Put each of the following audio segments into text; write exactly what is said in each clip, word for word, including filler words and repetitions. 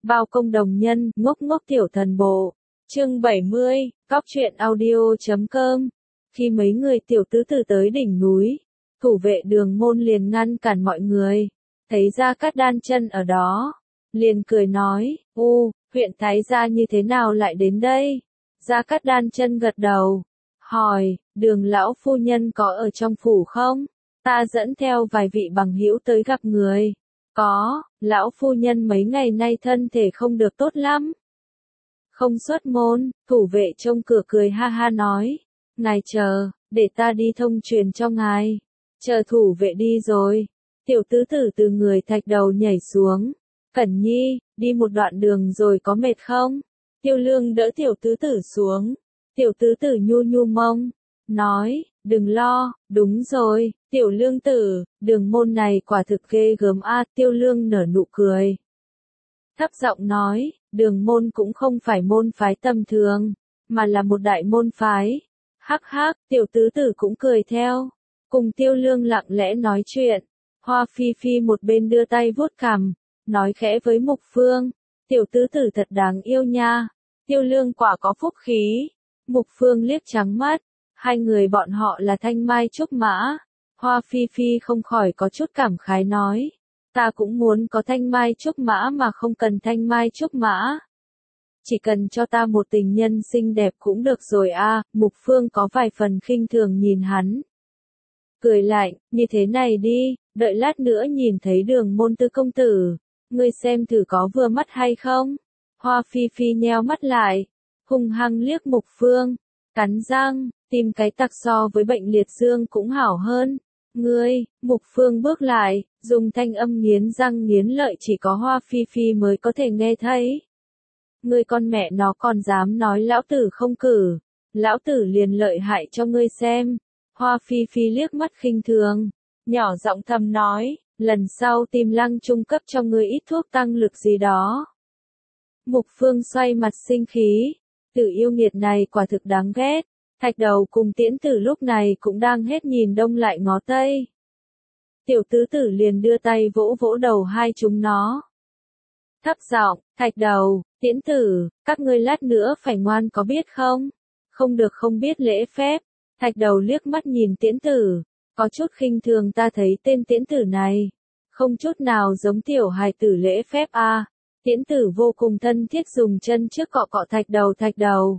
Bao công đồng nhân, ngốc ngốc tiểu thần bộ. Chương bảy mươi, cóc truyện audio chấm com. Khi mấy người tiểu tứ tử tới đỉnh núi, thủ vệ đường môn liền ngăn cản mọi người. Thấy Gia Cát Đan chân ở đó, liền cười nói, u, huyện Thái gia như thế nào lại đến đây? Gia Cát Đan chân gật đầu, hỏi, đường lão phu nhân có ở trong phủ không? Ta dẫn theo vài vị bằng hữu tới gặp người. Có, lão phu nhân mấy ngày nay thân thể không được tốt lắm. Không xuất môn, thủ vệ trông cửa cười ha ha nói, ngài chờ, để ta đi thông truyền cho ngài. Chờ thủ vệ đi rồi, tiểu tứ tử từ người thạch đầu nhảy xuống. Cẩn Nhi, đi một đoạn đường rồi có mệt không? Tiêu Lương đỡ tiểu tứ tử xuống. Tiểu tứ tử nhu nhu mông, nói, đừng lo, đúng rồi, tiểu lương tử, đường môn này quả thực ghê gớm a. Tiêu Lương nở nụ cười. Thấp giọng nói, đường môn cũng không phải môn phái tầm thường, mà là một đại môn phái. Hắc hắc, tiểu tứ tử cũng cười theo. Cùng Tiêu Lương lặng lẽ nói chuyện. Hoa Phi Phi một bên đưa tay vuốt cằm, nói khẽ với Mục Phương, tiểu tứ tử thật đáng yêu nha. Tiêu Lương quả có phúc khí. Mục Phương liếc trắng mắt, hai người bọn họ là thanh mai trúc mã. Hoa Phi Phi không khỏi có chút cảm khái nói, ta cũng muốn có thanh mai trúc mã mà không cần thanh mai trúc mã. Chỉ cần cho ta một tình nhân xinh đẹp cũng được rồi a. Mục Phương có vài phần khinh thường nhìn hắn. Cười lạnh, như thế này đi, đợi lát nữa nhìn thấy đường môn tư công tử, ngươi xem thử có vừa mắt hay không. Hoa Phi Phi nheo mắt lại, hung hăng liếc Mục Phương, cắn răng, tìm cái tặc so với bệnh liệt dương cũng hảo hơn. Ngươi, Mục Phương bước lại, dùng thanh âm nghiến răng nghiến lợi chỉ có Hoa Phi Phi mới có thể nghe thấy. Ngươi con mẹ nó còn dám nói lão tử không cử, lão tử liền lợi hại cho ngươi xem. Hoa Phi Phi liếc mắt khinh thường, nhỏ giọng thầm nói, lần sau tìm Lăng trung cấp cho ngươi ít thuốc tăng lực gì đó. Mục Phương xoay mặt sinh khí, tử yêu nghiệt này quả thực đáng ghét. Thạch đầu cùng Tiễn Tử lúc này cũng đang hết nhìn đông lại ngó tây. Tiểu tứ tử liền đưa tay vỗ vỗ đầu hai chúng nó. Thấp giọng, Thạch đầu, Tiễn Tử, các ngươi lát nữa phải ngoan có biết không? Không được không biết lễ phép. Thạch đầu liếc mắt nhìn Tiễn Tử, có chút khinh thường. Ta thấy tên Tiễn Tử này, không chút nào giống tiểu hài tử lễ phép a. À. Tiễn Tử vô cùng thân thiết dùng chân trước cọ cọ Thạch đầu. Thạch đầu,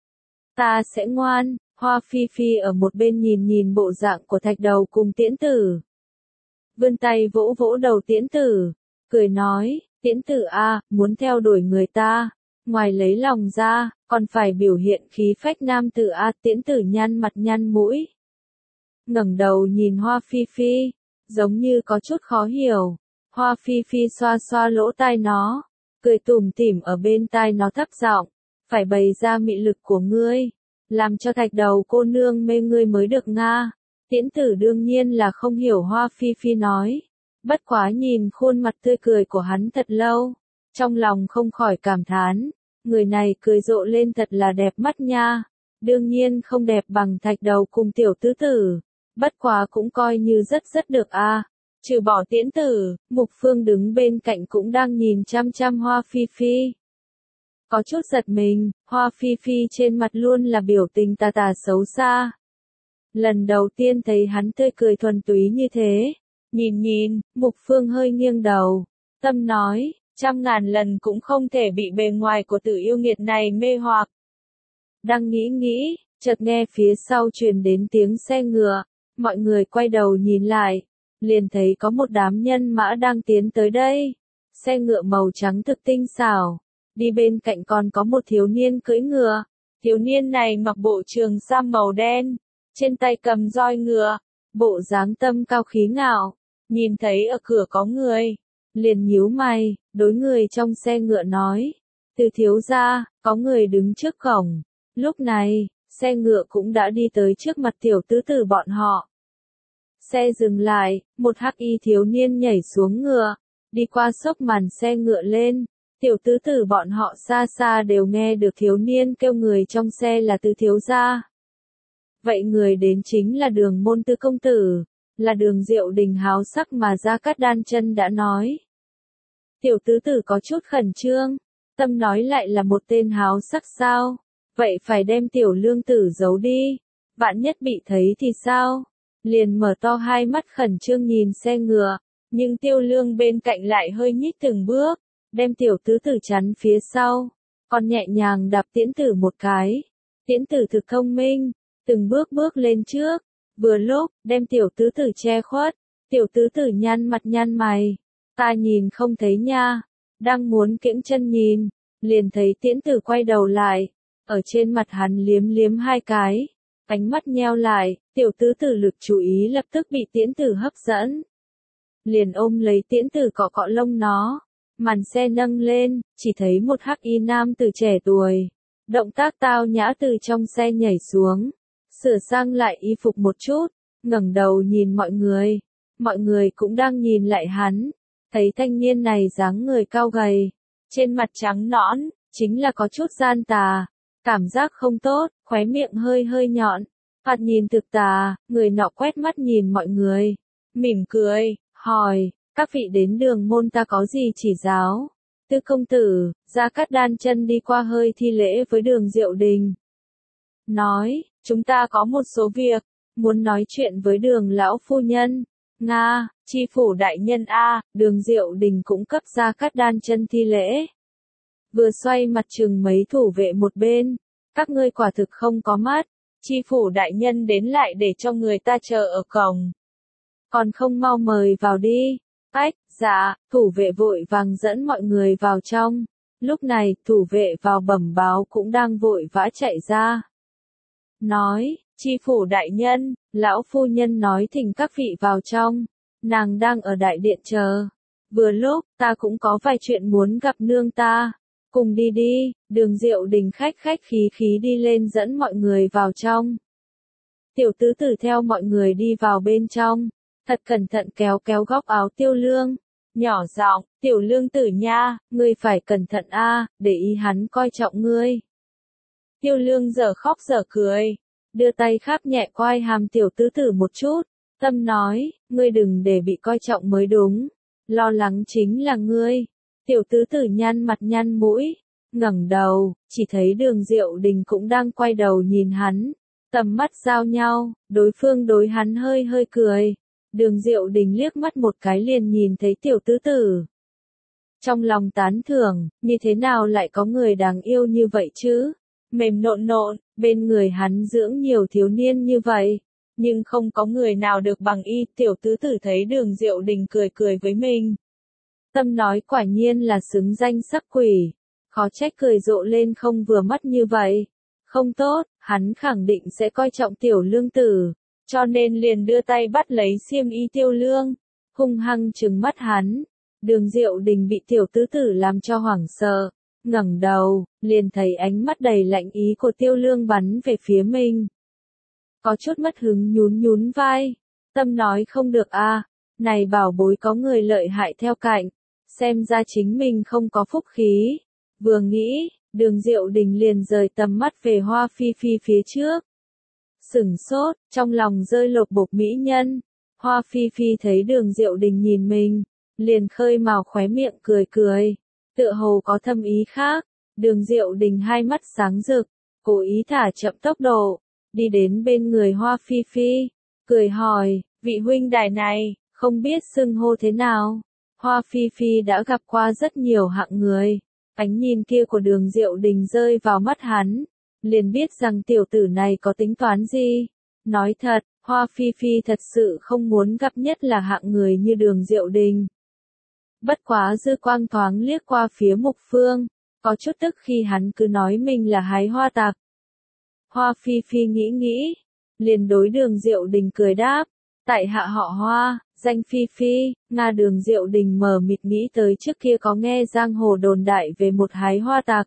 ta sẽ ngoan. Hoa Phi Phi ở một bên nhìn nhìn bộ dạng của Thạch đầu cùng Tiễn Tử, vươn tay vỗ vỗ đầu Tiễn Tử, cười nói, Tiễn Tử a, à, muốn theo đuổi người ta, ngoài lấy lòng ra, còn phải biểu hiện khí phách nam tử a. À. Tiễn Tử nhăn mặt nhăn mũi, ngẩng đầu nhìn Hoa Phi Phi, giống như có chút khó hiểu. Hoa Phi Phi xoa xoa lỗ tai nó, cười tủm tỉm ở bên tai nó thấp giọng, phải bày ra mị lực của ngươi, làm cho Thạch đầu cô nương mê ngươi mới được nga. Tiễn Tử đương nhiên là không hiểu Hoa Phi Phi nói, bất quá nhìn khuôn mặt tươi cười của hắn thật lâu, trong lòng không khỏi cảm thán, người này cười rộ lên thật là đẹp mắt nha. Đương nhiên không đẹp bằng Thạch đầu cùng tiểu tứ tử, bất quá cũng coi như rất rất được a. À. Trừ bỏ Tiễn Tử, Mục Phương đứng bên cạnh cũng đang nhìn chăm chăm Hoa Phi Phi. Có chút giật mình, Hoa Phi Phi trên mặt luôn là biểu tình tà tà xấu xa. Lần đầu tiên thấy hắn tươi cười thuần túy như thế. Nhìn nhìn, Mục Phương hơi nghiêng đầu, tâm nói, trăm ngàn lần cũng không thể bị bề ngoài của tử yêu nghiệt này mê hoặc. Đang nghĩ nghĩ, chợt nghe phía sau truyền đến tiếng xe ngựa, mọi người quay đầu nhìn lại, liền thấy có một đám nhân mã đang tiến tới đây. Xe ngựa màu trắng thực tinh xảo, đi bên cạnh còn có một thiếu niên cưỡi ngựa. Thiếu niên này mặc bộ trường sam màu đen, trên tay cầm roi ngựa, bộ dáng tâm cao khí ngạo. Nhìn thấy ở cửa có người, liền nhíu mày, đối người trong xe ngựa nói, từ thiếu gia, có người đứng trước cổng. Lúc này, xe ngựa cũng đã đi tới trước mặt tiểu tứ tử bọn họ. Xe dừng lại, một hắc y thiếu niên nhảy xuống ngựa, đi qua xốc màn xe ngựa lên. Tiểu tứ tử bọn họ xa xa đều nghe được thiếu niên kêu người trong xe là từ thiếu gia. Vậy người đến chính là đường môn tư công tử, là đường Diệu Đình háo sắc mà Gia Cát Đan chân đã nói. Tiểu tứ tử có chút khẩn trương, tâm nói lại là một tên háo sắc sao, vậy phải đem tiểu lương tử giấu đi, vạn nhất bị thấy thì sao, liền mở to hai mắt khẩn trương nhìn xe ngựa, nhưng tiêu lương bên cạnh lại hơi nhích từng bước, đem tiểu tứ tử chắn phía sau, còn nhẹ nhàng đạp tiễn tử một cái, tiễn tử thực thông minh, từng bước bước lên trước, vừa lúc, đem tiểu tứ tử che khuất, tiểu tứ tử nhăn mặt nhăn mày, ta nhìn không thấy nha, đang muốn kiễng chân nhìn, liền thấy tiễn tử quay đầu lại, ở trên mặt hắn liếm liếm hai cái, ánh mắt nheo lại, tiểu tứ tử lực chú ý lập tức bị tiễn tử hấp dẫn. Liền ôm lấy tiễn tử cọ cọ lông nó, màn xe nâng lên, chỉ thấy một hắc y nam tử trẻ tuổi, động tác tao nhã từ trong xe nhảy xuống, sửa sang lại y phục một chút, ngẩng đầu nhìn mọi người, mọi người cũng đang nhìn lại hắn, thấy thanh niên này dáng người cao gầy, trên mặt trắng nõn, chính là có chút gian tà, cảm giác không tốt, khóe miệng hơi hơi nhọn, thoạt nhìn thực tà, người nọ quét mắt nhìn mọi người, mỉm cười, hỏi, các vị đến đường môn ta có gì chỉ giáo? Tư công tử, Gia Cát đan chân đi qua hơi thi lễ với đường Diệu Đình. Nói, chúng ta có một số việc, muốn nói chuyện với đường lão phu nhân. Nga, chi phủ đại nhân A, đường Diệu Đình cũng cấp Gia Cát đan chân thi lễ. Vừa xoay mặt chừng mấy thủ vệ một bên, các ngươi quả thực không có mắt, chi phủ đại nhân đến lại để cho người ta chờ ở cổng. Còn không mau mời vào đi. Ách, dạ, thủ vệ vội vàng dẫn mọi người vào trong. Lúc này, thủ vệ vào bẩm báo cũng đang vội vã chạy ra. Nói, chi phủ đại nhân, lão phu nhân nói thỉnh các vị vào trong. Nàng đang ở đại điện chờ. Vừa lúc, ta cũng có vài chuyện muốn gặp nương ta. Cùng đi đi, đường Diệu Đình khách khách khí khí đi lên dẫn mọi người vào trong. Tiểu tứ tử theo mọi người đi vào bên trong. Thật cẩn thận kéo kéo góc áo tiêu lương, nhỏ giọng, tiểu lương tử nha, ngươi phải cẩn thận a, để ý hắn coi trọng ngươi. Tiêu lương giờ khóc giờ cười, đưa tay khắp nhẹ quai hàm tiểu tứ tử một chút, tâm nói, ngươi đừng để bị coi trọng mới đúng, lo lắng chính là ngươi. Tiểu tứ tử nhăn mặt nhăn mũi, ngẩng đầu, chỉ thấy đường Diệu Đình cũng đang quay đầu nhìn hắn, tầm mắt giao nhau, đối phương đối hắn hơi hơi cười. Đường Diệu Đình liếc mắt một cái liền nhìn thấy tiểu tứ tử. Trong lòng tán thưởng, như thế nào lại có người đáng yêu như vậy chứ? Mềm nộn nộn, bên người hắn dưỡng nhiều thiếu niên như vậy. Nhưng không có người nào được bằng y, tiểu tứ tử thấy đường Diệu Đình cười cười với mình. Tâm nói quả nhiên là xứng danh sắc quỷ. Khó trách cười rộ lên không vừa mắt như vậy. Không tốt, hắn khẳng định sẽ coi trọng tiểu lương tử. Cho nên liền đưa tay bắt lấy xiêm y tiêu lương, hung hăng trừng mắt hắn. Đường Diệu Đình bị tiểu tứ tử làm cho hoảng sợ, ngẩng đầu, liền thấy ánh mắt đầy lạnh ý của tiêu lương bắn về phía mình. Có chút mất hứng nhún nhún vai, tâm nói không được a, này bảo bối có người lợi hại theo cạnh, xem ra chính mình không có phúc khí. Vừa nghĩ, đường Diệu Đình liền rời tầm mắt về Hoa Phi Phi phía trước. Sửng sốt, trong lòng rơi lột bột mỹ nhân. Hoa Phi Phi thấy đường Diệu Đình nhìn mình, liền khơi mào khóe miệng cười cười, tựa hồ có thâm ý khác. Đường Diệu Đình hai mắt sáng rực, cố ý thả chậm tốc độ, đi đến bên người Hoa Phi Phi, cười hỏi, vị huynh đài này, không biết xưng hô thế nào. Hoa Phi Phi đã gặp qua rất nhiều hạng người, ánh nhìn kia của đường Diệu Đình rơi vào mắt hắn. Liền biết rằng tiểu tử này có tính toán gì. Nói thật, Hoa Phi Phi thật sự không muốn gặp nhất là hạng người như đường Diệu Đình. Bất quá dư quang thoáng liếc qua phía Mục Phương, có chút tức khi hắn cứ nói mình là hái hoa tặc. Hoa Phi Phi nghĩ nghĩ, liền đối đường Diệu Đình cười đáp, tại hạ họ Hoa, danh Phi Phi. Nga đường Diệu Đình mờ mịt nghĩ tới trước kia có nghe giang hồ đồn đại về một hái hoa tặc.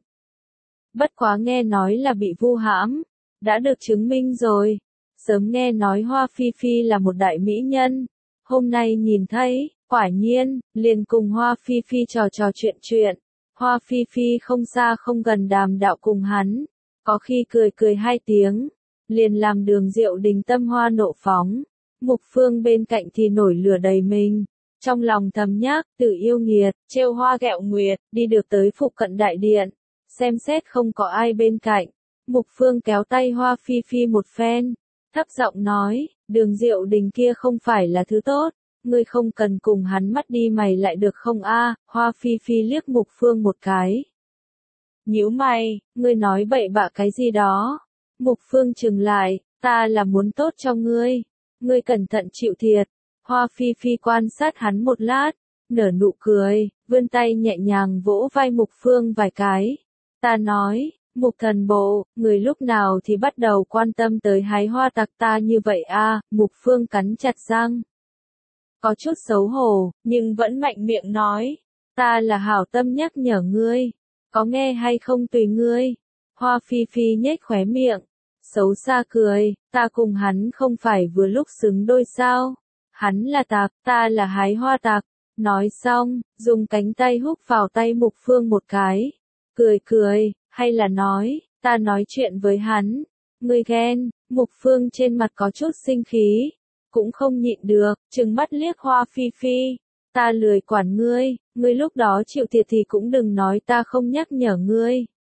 Bất quá nghe nói là bị vu hãm, đã được chứng minh rồi. Sớm nghe nói Hoa Phi Phi là một đại mỹ nhân, hôm nay nhìn thấy, quả nhiên, liền cùng Hoa Phi Phi trò trò chuyện chuyện. Hoa Phi Phi không xa không gần đàm đạo cùng hắn, có khi cười cười hai tiếng, liền làm đường Diệu Đình tâm hoa nộ phóng. Mục Phương bên cạnh thì nổi lửa đầy mình, Trong lòng thầm nhắc, Tử yêu nghiệt, trêu hoa ghẹo nguyệt, đi được tới phụ cận đại điện. Xem xét không có ai bên cạnh. Mục Phương kéo tay Hoa Phi Phi một phen. Thấp giọng nói, Đường Diệu Đình kia không phải là thứ tốt. Ngươi không cần cùng hắn mắt đi mày lại được không a? Hoa Phi Phi liếc Mục Phương một cái. Nhíu mày, ngươi nói bậy bạ cái gì đó? Mục Phương trừng lại, ta là muốn tốt cho ngươi. Ngươi cẩn thận chịu thiệt. Hoa Phi Phi quan sát hắn một lát, nở nụ cười, vươn tay nhẹ nhàng vỗ vai Mục Phương vài cái. Ta nói, Mục thần bộ, người lúc nào thì bắt đầu quan tâm tới hái hoa tặc ta như vậy a? Mục Phương cắn chặt răng. Có chút xấu hổ, nhưng vẫn mạnh miệng nói, ta là hảo tâm nhắc nhở ngươi, có nghe hay không tùy ngươi. Hoa Phi Phi nhếch khóe miệng, xấu xa cười, ta cùng hắn không phải vừa lúc xứng đôi sao? Hắn là tặc, ta là hái hoa tặc. Nói xong, dùng cánh tay húc vào tay Mục Phương một cái. Cười cười, hay là nói, ta nói chuyện với hắn. Ngươi ghen, Mục Phương trên mặt có chút sinh khí. Cũng không nhịn được, trừng mắt liếc Hoa Phi Phi. Ta lười quản ngươi, ngươi lúc đó chịu thiệt thì cũng đừng nói ta không nhắc nhở ngươi.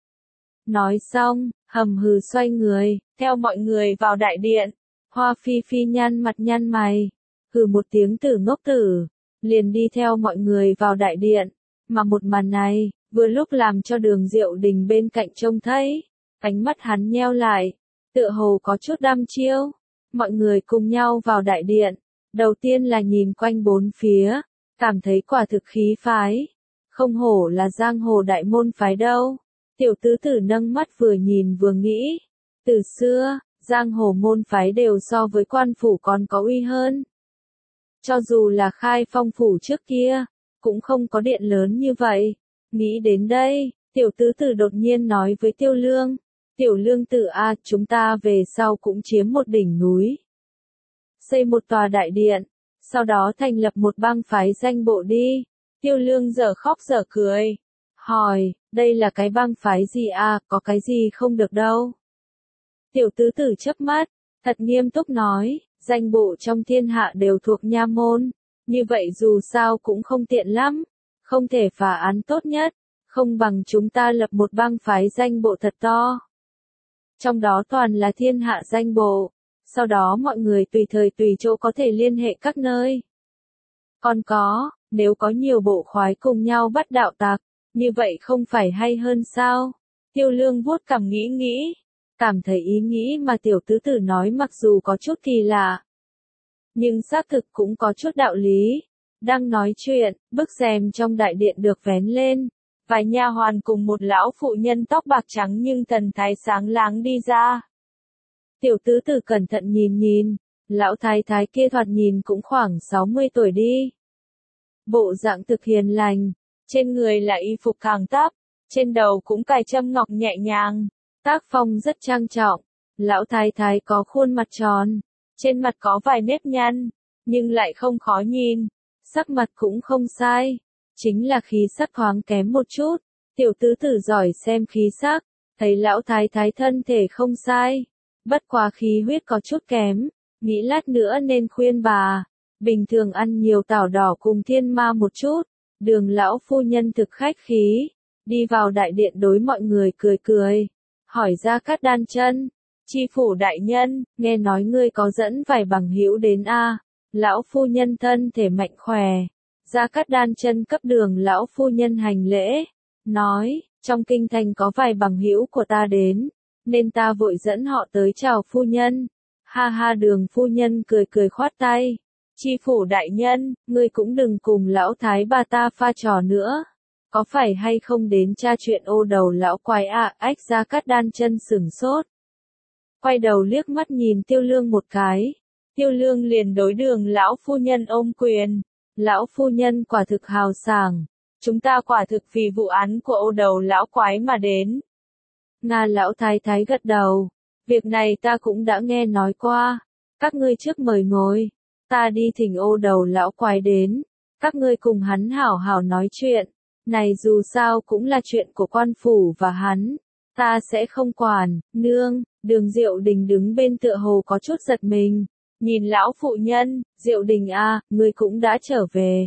Nói xong, hầm hừ xoay người, theo mọi người vào đại điện. Hoa Phi Phi nhăn mặt nhăn mày. Hừ một tiếng tử ngốc tử, liền đi theo mọi người vào đại điện, mà một màn này, vừa lúc làm cho Đường Diệu Đình bên cạnh trông thấy, ánh mắt hắn nheo lại, tựa hồ có chút đăm chiêu. Mọi người cùng nhau vào đại điện, đầu tiên là nhìn quanh bốn phía, cảm thấy quả thực khí phái, không hổ là giang hồ đại môn phái đâu. Tiểu tứ tử nâng mắt vừa nhìn vừa nghĩ, từ xưa, giang hồ môn phái đều so với quan phủ còn có uy hơn. Cho dù là Khai Phong phủ trước kia, cũng không có điện lớn như vậy. Nghĩ đến đây, tiểu tứ tử đột nhiên nói với Tiêu Lương, Tiểu Lương tử a, chúng ta về sau cũng chiếm một đỉnh núi, xây một tòa đại điện, sau đó thành lập một bang phái danh bộ đi. Tiêu Lương dở khóc dở cười, hỏi, đây là cái bang phái gì a, có cái gì không được đâu. Tiểu tứ tử chớp mắt, thật nghiêm túc nói, danh bộ trong thiên hạ đều thuộc nha môn, như vậy dù sao cũng không tiện lắm, không thể phá án tốt nhất, không bằng chúng ta lập một bang phái danh bộ thật to. Trong đó toàn là thiên hạ danh bộ, sau đó mọi người tùy thời tùy chỗ có thể liên hệ các nơi. Còn có, nếu có nhiều bộ khoái cùng nhau bắt đạo tặc, như vậy không phải hay hơn sao? Tiêu Lương vuốt cằm nghĩ nghĩ, cảm thấy ý nghĩ mà tiểu tứ tử nói mặc dù có chút kỳ lạ, nhưng xác thực cũng có chút đạo lý. Đang nói chuyện, bức rèm trong đại điện được vén lên, vài nha hoàn cùng một lão phụ nhân tóc bạc trắng nhưng thần thái sáng láng đi ra. Tiểu tứ tử cẩn thận nhìn nhìn, lão thái thái kia thoạt nhìn cũng khoảng sáu mươi tuổi đi. Bộ dạng thực hiền lành, trên người là y phục càng táp, trên đầu cũng cài châm ngọc nhẹ nhàng, tác phong rất trang trọng. Lão thái thái có khuôn mặt tròn, trên mặt có vài nếp nhăn, nhưng lại không khó nhìn, sắc mặt cũng không sai, chính là khí sắc thoáng kém một chút. Tiểu tứ tử giỏi xem khí sắc, thấy lão thái thái thân thể không sai, bất quá khí huyết có chút kém, nghĩ lát nữa nên khuyên bà, bình thường ăn nhiều tảo đỏ cùng thiên ma một chút. Đường lão phu nhân thực khách khí, đi vào đại điện đối mọi người cười cười, hỏi Gia Cát Đan Chân, chi phủ đại nhân, nghe nói ngươi có dẫn vài bằng hữu đến a? Lão phu nhân thân thể mạnh khỏe. Gia Cát Đan Chân cấp đường lão phu nhân hành lễ, nói, trong kinh thành có vài bằng hữu của ta đến, nên ta vội dẫn họ tới chào phu nhân. Ha ha, đường phu nhân cười cười khoát tay, chi phủ đại nhân, ngươi cũng đừng cùng lão thái bà ta pha trò nữa, có phải hay không đến tra chuyện ô đầu lão quái à? Ách, Gia Cát Đan Chân sửng sốt, quay đầu liếc mắt nhìn Tiêu Lương một cái. Tiêu Lương liền đối đường lão phu nhân ôm quyền, lão phu nhân quả thực hào sảng, chúng ta quả thực vì vụ án của ô đầu lão quái mà đến. Nga lão thái thái gật đầu, việc này ta cũng đã nghe nói qua, các ngươi trước mời ngồi, ta đi thỉnh ô đầu lão quái đến, các ngươi cùng hắn hảo hảo nói chuyện, này dù sao cũng là chuyện của quan phủ và hắn, ta sẽ không quản. Nương, Đường Diệu Đình đứng bên tựa hồ có chút giật mình, nhìn lão phụ nhân, Diệu Đình a, ngươi cũng đã trở về.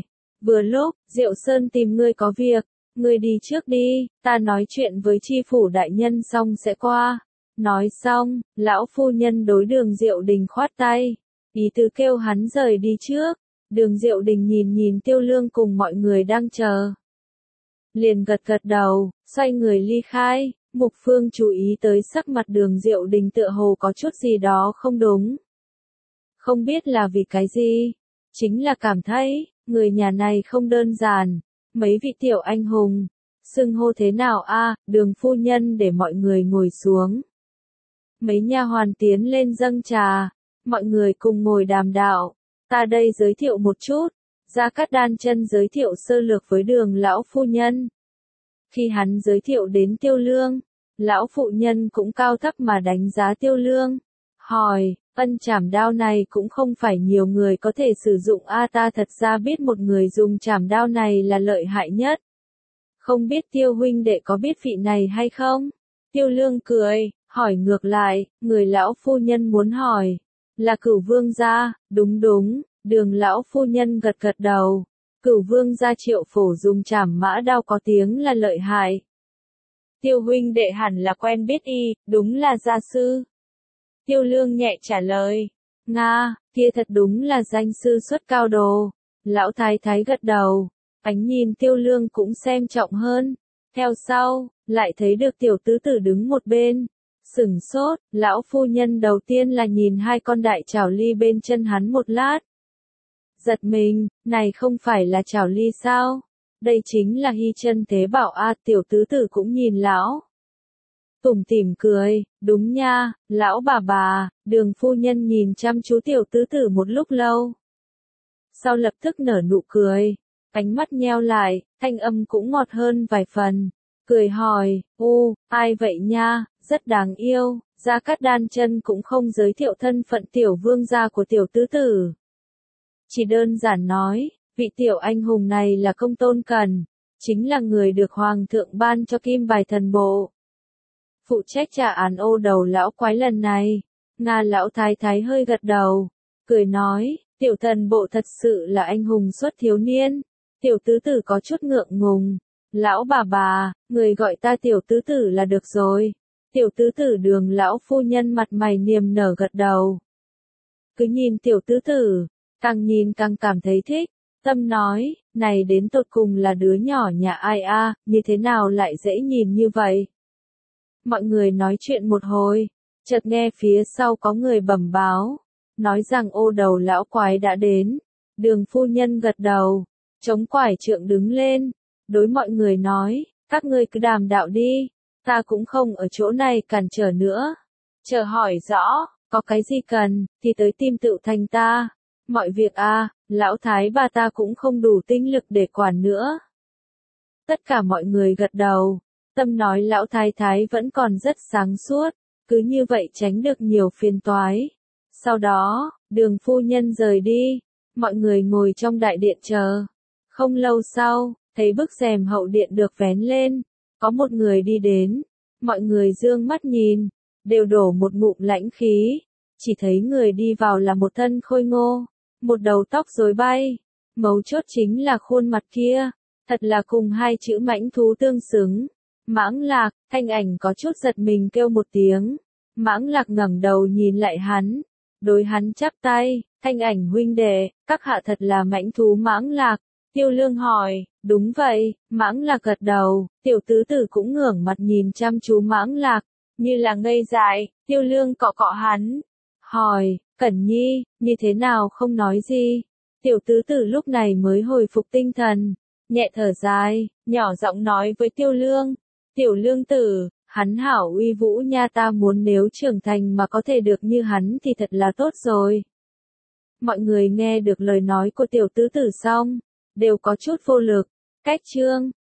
Vừa lúc, Diệu Sơn tìm ngươi có việc, ngươi đi trước đi, ta nói chuyện với chi phủ đại nhân xong sẽ qua. Nói xong, lão phu nhân đối Đường Diệu Đình khoát tay, ý tứ kêu hắn rời đi trước. Đường Diệu Đình nhìn nhìn Tiêu Lương cùng mọi người đang chờ, liền gật gật đầu, xoay người ly khai. Mục Phương chú ý tới sắc mặt Đường Diệu Đình tựa hồ có chút gì đó không đúng. Không biết là vì cái gì, chính là cảm thấy, người nhà này không đơn giản, mấy vị tiểu anh hùng, xưng hô thế nào a? Đường phu nhân để mọi người ngồi xuống. Mấy nha hoàn tiến lên dâng trà, mọi người cùng ngồi đàm đạo, ta đây giới thiệu một chút, Gia Cát Đan Chân giới thiệu sơ lược với Đường lão phu nhân. Khi hắn giới thiệu đến Tiêu Lương, lão phụ nhân cũng cao thấp mà đánh giá Tiêu Lương, hỏi, ân chảm đao này cũng không phải nhiều người có thể sử dụng a, ta thật ra biết một người dùng chảm đao này là lợi hại nhất. Không biết Tiêu huynh đệ có biết vị này hay không? Tiêu Lương cười, hỏi ngược lại, người lão phu nhân muốn hỏi, là Cửu Vương gia, đúng đúng, Đường lão phu nhân gật gật đầu. Cửu Vương gia Triệu Phổ dùng chảm mã đao có tiếng là lợi hại. Tiêu huynh đệ hẳn là quen biết y, đúng là gia sư. Tiêu Lương nhẹ trả lời, Nga, kia thật đúng là danh sư xuất cao đồ. Lão thái thái gật đầu, ánh nhìn Tiêu Lương cũng xem trọng hơn. Theo sau, lại thấy được tiểu tứ tử đứng một bên. Sửng sốt, lão phu nhân đầu tiên là nhìn hai con đại chảo ly bên chân hắn một lát. Giật mình, này không phải là chảo ly sao? Đây chính là hy chân thế bảo a. Tiểu tứ tử cũng nhìn lão, tủm tỉm cười, đúng nha, lão bà bà. Đường phu nhân nhìn chăm chú tiểu tứ tử một lúc lâu, sau lập tức nở nụ cười, ánh mắt nheo lại, thanh âm cũng ngọt hơn vài phần, cười hỏi, u, ai vậy nha, rất đáng yêu. Gia Cát Đan Chân cũng không giới thiệu thân phận tiểu vương gia của tiểu tứ tử, chỉ đơn giản nói, vị tiểu anh hùng này là Công Tôn Cần, chính là người được hoàng thượng ban cho kim bài thần bộ, phụ trách trả án ô đầu lão quái lần này. Nga lão thái thái hơi gật đầu, cười nói, tiểu thần bộ thật sự là anh hùng xuất thiếu niên. Tiểu tứ tử có chút ngượng ngùng, lão bà bà, người gọi ta tiểu tứ tử là được rồi. Tiểu tứ tử Đường lão phu nhân mặt mày niềm nở gật đầu, cứ nhìn tiểu tứ tử, càng nhìn càng cảm thấy thích, tâm nói, này đến tột cùng là đứa nhỏ nhà ai a, như thế nào lại dễ nhìn như vậy. Mọi người nói chuyện một hồi, chợt nghe phía sau có người bẩm báo, nói rằng ô đầu lão quái đã đến. Đường phu nhân gật đầu, chống quải trượng đứng lên, đối mọi người nói, các ngươi cứ đàm đạo đi, ta cũng không ở chỗ này cản trở nữa. Chờ hỏi rõ, có cái gì cần, thì tới tìm Tựu Thành ta. Mọi việc a, lão thái bà ta cũng không đủ tinh lực để quản nữa. Tất cả mọi người gật đầu, tâm nói lão thái thái vẫn còn rất sáng suốt, cứ như vậy tránh được nhiều phiền toái. Sau đó, Đường phu nhân rời đi, mọi người ngồi trong đại điện chờ. Không lâu sau, thấy bức rèm hậu điện được vén lên, có một người đi đến, mọi người dương mắt nhìn, đều đổ một ngụm lãnh khí, chỉ thấy người đi vào là một thân khôi ngô, một đầu tóc rối bay, mấu chốt chính là khuôn mặt kia, thật là cùng hai chữ mãnh thú tương xứng. Mãng Lạc. Thanh Ảnh có chút giật mình kêu một tiếng, Mãng Lạc ngẩng đầu nhìn lại hắn, đối hắn chắp tay, Thanh Ảnh huynh đệ, các hạ thật là mãnh thú Mãng Lạc. Tiêu Lương hỏi, đúng vậy. Mãng Lạc gật đầu, tiểu tứ tử cũng ngẩng mặt nhìn chăm chú Mãng Lạc, như là ngây dại. Tiêu Lương cọ cọ hắn, hỏi, Cẩn Nhi, như thế nào không nói gì. Tiểu tứ tử lúc này mới hồi phục tinh thần, nhẹ thở dài, nhỏ giọng nói với Tiêu Lương, tiểu Lương tử, hắn hảo uy vũ nha, ta muốn nếu trưởng thành mà có thể được như hắn thì thật là tốt rồi. Mọi người nghe được lời nói của tiểu tứ tử xong, đều có chút vô lực. Cách chương